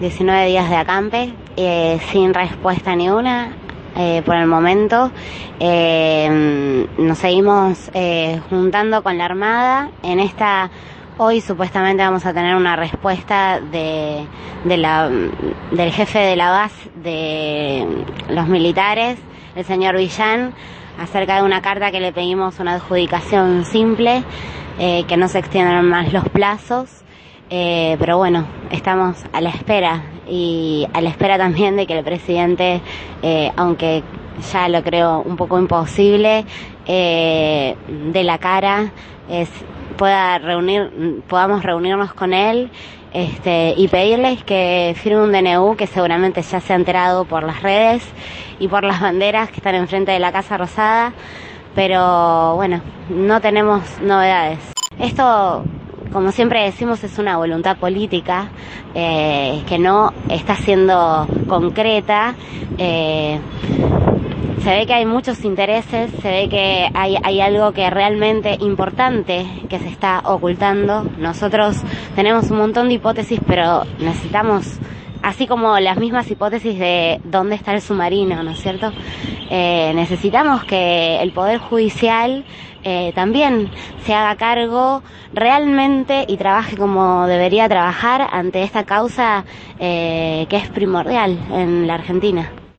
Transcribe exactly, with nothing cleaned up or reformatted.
diecinueve días de acampe, eh, sin respuesta ni una. Eh, por el momento eh, nos seguimos eh, juntando con la Armada. En esta, hoy supuestamente vamos a tener una respuesta de, de la, del jefe de la base de los militares, el señor Villán, acerca de una carta que le pedimos una adjudicación simple, eh, que no se extiendan más los plazos. Eh, pero bueno, estamos a la espera y a la espera también de que el presidente, eh, aunque ya lo creo un poco imposible, eh, dé la cara, es, pueda reunir, podamos reunirnos con él este, y pedirles que firme un D N U que seguramente ya se ha enterado por las redes y por las banderas que están enfrente de la Casa Rosada, pero bueno, no tenemos novedades. Esto, como siempre decimos, es una voluntad política eh, que no está siendo concreta. Eh, se ve que hay muchos intereses, se ve que hay, hay algo que realmente importante que se está ocultando. Nosotros tenemos un montón de hipótesis, pero necesitamos, así como las mismas hipótesis de dónde está el submarino, ¿no es cierto? Eh, necesitamos que el Poder Judicial eh, también se haga cargo realmente y trabaje como debería trabajar ante esta causa eh, que es primordial en la Argentina.